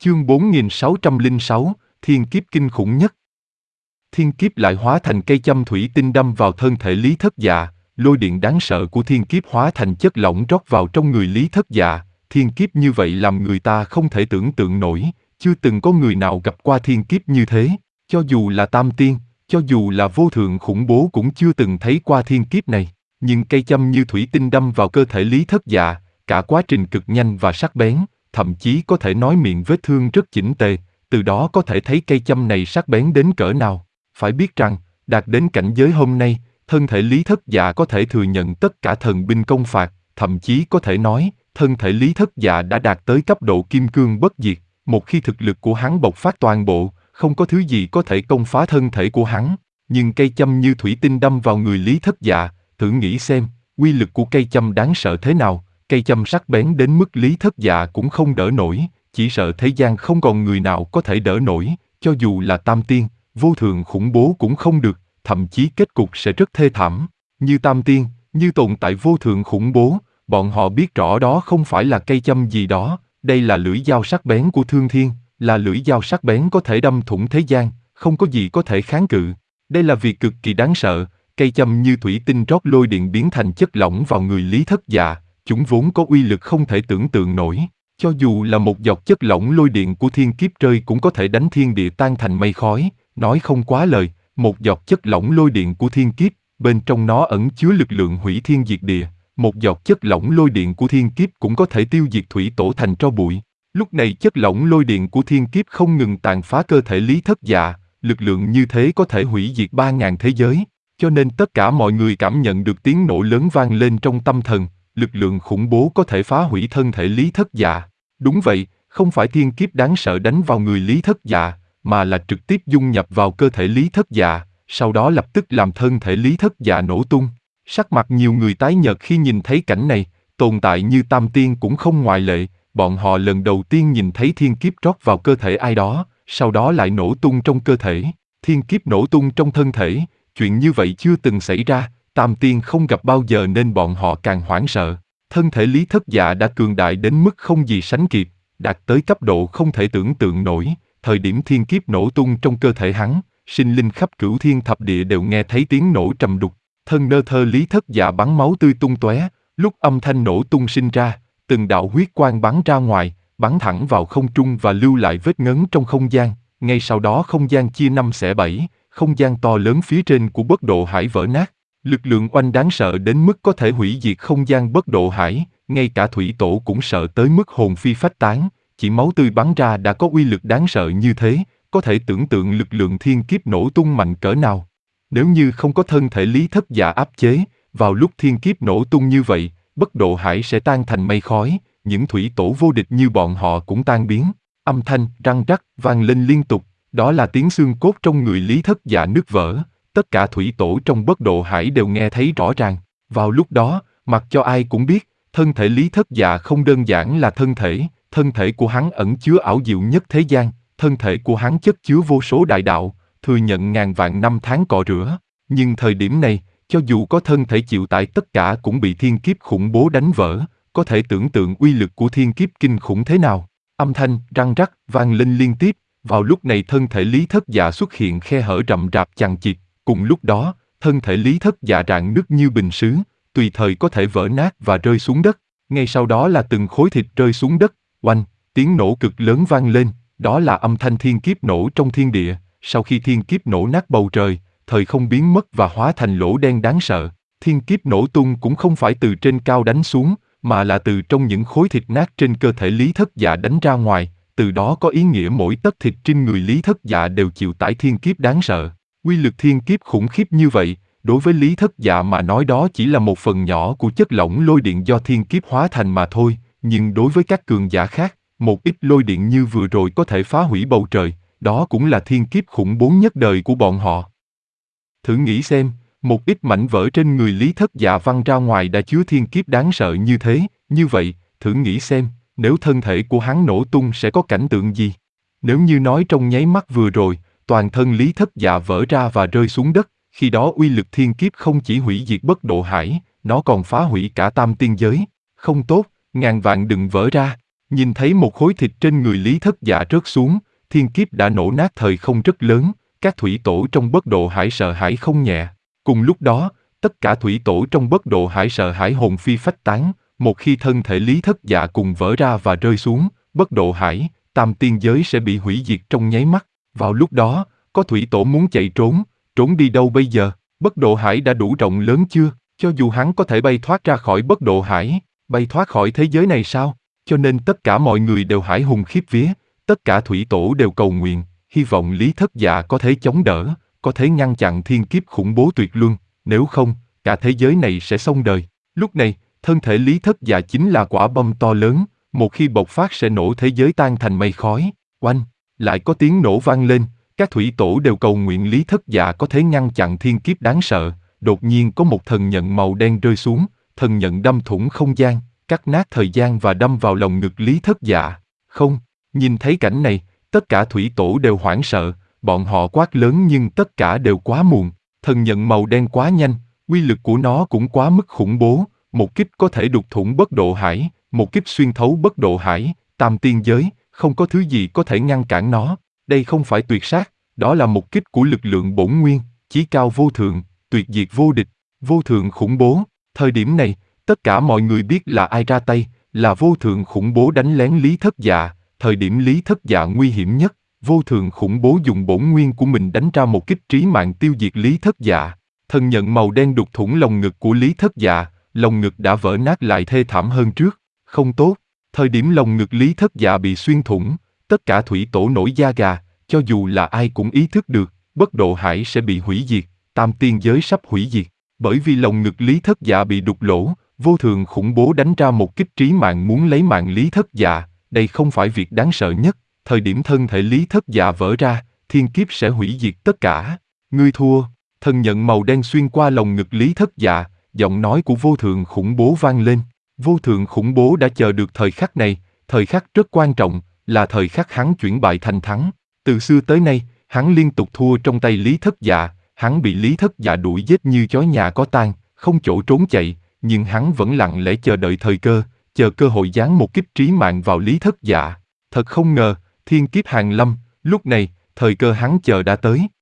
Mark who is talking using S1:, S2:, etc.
S1: Chương 4606, thiên kiếp kinh khủng nhất. Thiên kiếp lại hóa thành cây châm thủy tinh đâm vào thân thể Lý Thất Dạ, lôi điện đáng sợ của thiên kiếp hóa thành chất lỏng rót vào trong người Lý Thất Dạ. Thiên kiếp như vậy làm người ta không thể tưởng tượng nổi, chưa từng có người nào gặp qua thiên kiếp như thế, cho dù là tam tiên, cho dù là vô thượng khủng bố cũng chưa từng thấy qua thiên kiếp này. Nhưng cây châm như thủy tinh đâm vào cơ thể Lý Thất Dạ, cả quá trình cực nhanh và sắc bén, thậm chí có thể nói miệng vết thương rất chỉnh tề, từ đó có thể thấy cây châm này sắc bén đến cỡ nào. Phải biết rằng, đạt đến cảnh giới hôm nay, thân thể Lý Thất Dạ có thể thừa nhận tất cả thần binh công phạt, thậm chí có thể nói, thân thể Lý Thất Dạ đã đạt tới cấp độ kim cương bất diệt. Một khi thực lực của hắn bộc phát toàn bộ, không có thứ gì có thể công phá thân thể của hắn. Nhưng cây châm như thủy tinh đâm vào người Lý Thất Dạ, thử nghĩ xem, uy lực của cây châm đáng sợ thế nào. Cây châm sắc bén đến mức Lý Thất Dạ cũng không đỡ nổi, chỉ sợ thế gian không còn người nào có thể đỡ nổi, cho dù là tam tiên, vô thượng khủng bố cũng không được, thậm chí kết cục sẽ rất thê thảm. Như tam tiên, như tồn tại vô thượng khủng bố, bọn họ biết rõ đó không phải là cây châm gì đó, đây là lưỡi dao sắc bén của thương thiên, là lưỡi dao sắc bén có thể đâm thủng thế gian, không có gì có thể kháng cự. Đây là việc cực kỳ đáng sợ, cây châm như thủy tinh rót lôi điện biến thành chất lỏng vào người Lý Thất Dạ, chúng vốn có uy lực không thể tưởng tượng nổi. Cho dù là một giọt chất lỏng lôi điện của thiên kiếp rơi cũng có thể đánh thiên địa tan thành mây khói, nói không quá lời, một giọt chất lỏng lôi điện của thiên kiếp, bên trong nó ẩn chứa lực lượng hủy thiên diệt địa, một giọt chất lỏng lôi điện của thiên kiếp cũng có thể tiêu diệt thủy tổ thành tro bụi. Lúc này chất lỏng lôi điện của thiên kiếp không ngừng tàn phá cơ thể Lý Thất Dạ, lực lượng như thế có thể hủy diệt 3.000 thế giới, cho nên tất cả mọi người cảm nhận được tiếng nổ lớn vang lên trong tâm thần, lực lượng khủng bố có thể phá hủy thân thể Lý Thất Dạ. Đúng vậy, không phải thiên kiếp đáng sợ đánh vào người Lý Thất Dạ, mà là trực tiếp dung nhập vào cơ thể Lý Thất Dạ, sau đó lập tức làm thân thể Lý Thất Dạ nổ tung. Sắc mặt nhiều người tái nhợt khi nhìn thấy cảnh này, tồn tại như tam tiên cũng không ngoại lệ, bọn họ lần đầu tiên nhìn thấy thiên kiếp rót vào cơ thể ai đó, sau đó lại nổ tung trong cơ thể. Thiên kiếp nổ tung trong thân thể, chuyện như vậy chưa từng xảy ra, tam tiên không gặp bao giờ nên bọn họ càng hoảng sợ. Thân thể Lý Thất Dạ đã cường đại đến mức không gì sánh kịp, đạt tới cấp độ không thể tưởng tượng nổi. Thời điểm thiên kiếp nổ tung trong cơ thể hắn, sinh linh khắp cửu thiên thập địa đều nghe thấy tiếng nổ trầm đục. Thân nơ thơ Lý Thất Dạ bắn máu tươi tung tóe, lúc âm thanh nổ tung sinh ra, từng đạo huyết quang bắn ra ngoài, bắn thẳng vào không trung và lưu lại vết ngấn trong không gian. Ngay sau đó không gian chia 5 xẻ 7, không gian to lớn phía trên của Bất Độ Hải vỡ nát. Lực lượng oanh đáng sợ đến mức có thể hủy diệt không gian Bất Độ Hải, ngay cả thủy tổ cũng sợ tới mức hồn phi phách tán. Chỉ máu tươi bắn ra đã có uy lực đáng sợ như thế, có thể tưởng tượng lực lượng thiên kiếp nổ tung mạnh cỡ nào. Nếu như không có thân thể Lý Thất Dạ áp chế, vào lúc thiên kiếp nổ tung như vậy, Bất Độ Hải sẽ tan thành mây khói, những thủy tổ vô địch như bọn họ cũng tan biến. Âm thanh răng rắc vang lên liên tục, đó là tiếng xương cốt trong người Lý Thất Dạ nứt vỡ. Tất cả thủy tổ trong Bất Độ Hải đều nghe thấy rõ ràng. Vào lúc đó, mặc cho ai cũng biết, thân thể Lý Thất Dạ không đơn giản là thân thể của hắn ẩn chứa ảo diệu nhất thế gian, thân thể của hắn chất chứa vô số đại đạo, thừa nhận ngàn vạn năm tháng cọ rửa. Nhưng thời điểm này, cho dù có thân thể chịu tải tất cả cũng bị thiên kiếp khủng bố đánh vỡ, có thể tưởng tượng uy lực của thiên kiếp kinh khủng thế nào. Âm thanh răng rắc vang lên liên tiếp, vào lúc này thân thể Lý Thất Dạ xuất hiện khe hở rậm rạp chằng chịt, cùng lúc đó, thân thể Lý Thất Dạ rạn nứt như bình sứ, tùy thời có thể vỡ nát và rơi xuống đất. Ngay sau đó là từng khối thịt rơi xuống đất, oanh, tiếng nổ cực lớn vang lên, đó là âm thanh thiên kiếp nổ trong thiên địa. Sau khi thiên kiếp nổ nát bầu trời, thời không biến mất và hóa thành lỗ đen đáng sợ. Thiên kiếp nổ tung cũng không phải từ trên cao đánh xuống, mà là từ trong những khối thịt nát trên cơ thể Lý Thất Dạ đánh ra ngoài, từ đó có ý nghĩa mỗi tấc thịt trên người Lý Thất Dạ đều chịu tải thiên kiếp đáng sợ. Uy lực thiên kiếp khủng khiếp như vậy, đối với Lý Thất Dạ mà nói đó chỉ là một phần nhỏ của chất lỏng lôi điện do thiên kiếp hóa thành mà thôi, nhưng đối với các cường giả khác, một ít lôi điện như vừa rồi có thể phá hủy bầu trời, đó cũng là thiên kiếp khủng bố nhất đời của bọn họ. Thử nghĩ xem, một ít mảnh vỡ trên người Lý Thất Dạ văng ra ngoài đã chứa thiên kiếp đáng sợ như thế, như vậy, thử nghĩ xem, nếu thân thể của hắn nổ tung sẽ có cảnh tượng gì? Nếu như nói trong nháy mắt vừa rồi, toàn thân Lý Thất Dạ vỡ ra và rơi xuống đất, khi đó uy lực thiên kiếp không chỉ hủy diệt Bất Độ Hải, nó còn phá hủy cả tam tiên giới. Không tốt, ngàn vạn đừng vỡ ra. Nhìn thấy một khối thịt trên người Lý Thất Dạ rớt xuống, thiên kiếp đã nổ nát thời không rất lớn, các thủy tổ trong Bất Độ Hải sợ hãi không nhẹ. Cùng lúc đó, tất cả thủy tổ trong Bất Độ Hải sợ hãi hồn phi phách tán, một khi thân thể Lý Thất Dạ cùng vỡ ra và rơi xuống, Bất Độ Hải, tam tiên giới sẽ bị hủy diệt trong nháy mắt. Vào lúc đó, có thủy tổ muốn chạy trốn đi đâu bây giờ? Bất Độ Hải đã đủ rộng lớn chưa? Cho dù hắn có thể bay thoát ra khỏi Bất Độ Hải, bay thoát khỏi thế giới này sao? Cho nên tất cả mọi người đều hải hùng khiếp vía, tất cả thủy tổ đều cầu nguyện, hy vọng Lý Thất Dạ có thể chống đỡ, có thể ngăn chặn thiên kiếp khủng bố tuyệt luân, nếu không, cả thế giới này sẽ xong đời. Lúc này, thân thể Lý Thất Dạ chính là quả bom to lớn, một khi bộc phát sẽ nổ thế giới tan thành mây khói. Oanh, lại có tiếng nổ vang lên, các thủy tổ đều cầu nguyện Lý Thất Dạ có thể ngăn chặn thiên kiếp đáng sợ. Đột nhiên có một thần nhận màu đen rơi xuống, thần nhận đâm thủng không gian, cắt nát thời gian và đâm vào lồng ngực Lý Thất Dạ. Không, nhìn thấy cảnh này, tất cả thủy tổ đều hoảng sợ, bọn họ quát lớn nhưng tất cả đều quá muộn. Thần nhận màu đen quá nhanh, uy lực của nó cũng quá mức khủng bố, một kích có thể đục thủng Bất Độ Hải, một kích xuyên thấu Bất Độ Hải, tam tiên giới, không có thứ gì có thể ngăn cản nó. Đây không phải tuyệt sát, đó là một kích của lực lượng bổn nguyên, chí cao vô thượng, tuyệt diệt vô địch, vô thượng khủng bố. Thời điểm này, tất cả mọi người biết là ai ra tay, là vô thượng khủng bố đánh lén Lý Thất Dạ. Thời điểm Lý Thất Dạ nguy hiểm nhất, vô thượng khủng bố dùng bổn nguyên của mình đánh ra một kích trí mạng tiêu diệt Lý Thất Dạ. Thần nhận màu đen đục thủng lồng ngực của Lý Thất Dạ, lồng ngực đã vỡ nát lại thê thảm hơn trước. Không tốt, thời điểm lồng ngực Lý Thất Dạ bị xuyên thủng, tất cả thủy tổ nổi da gà, cho dù là ai cũng ý thức được, Bất Độ Hải sẽ bị hủy diệt, tam tiên giới sắp hủy diệt. Bởi vì lồng ngực Lý Thất Dạ bị đục lỗ, vô thượng khủng bố đánh ra một kích trí mạng muốn lấy mạng Lý Thất Dạ. Đây không phải việc đáng sợ nhất, thời điểm thân thể Lý Thất Dạ vỡ ra, thiên kiếp sẽ hủy diệt tất cả. Ngươi thua, thần nhận màu đen xuyên qua lồng ngực Lý Thất Dạ, giọng nói của vô thượng khủng bố vang lên. Vô thượng khủng bố đã chờ được thời khắc này, thời khắc rất quan trọng, là thời khắc hắn chuyển bại thành thắng. Từ xưa tới nay, hắn liên tục thua trong tay Lý Thất Dạ, hắn bị Lý Thất Dạ đuổi giết như chó nhà có tang, không chỗ trốn chạy, nhưng hắn vẫn lặng lẽ chờ đợi thời cơ, chờ cơ hội giáng một kích trí mạng vào Lý Thất Dạ. Thật không ngờ, thiên kiếp hàng lâm, lúc này, thời cơ hắn chờ đã tới.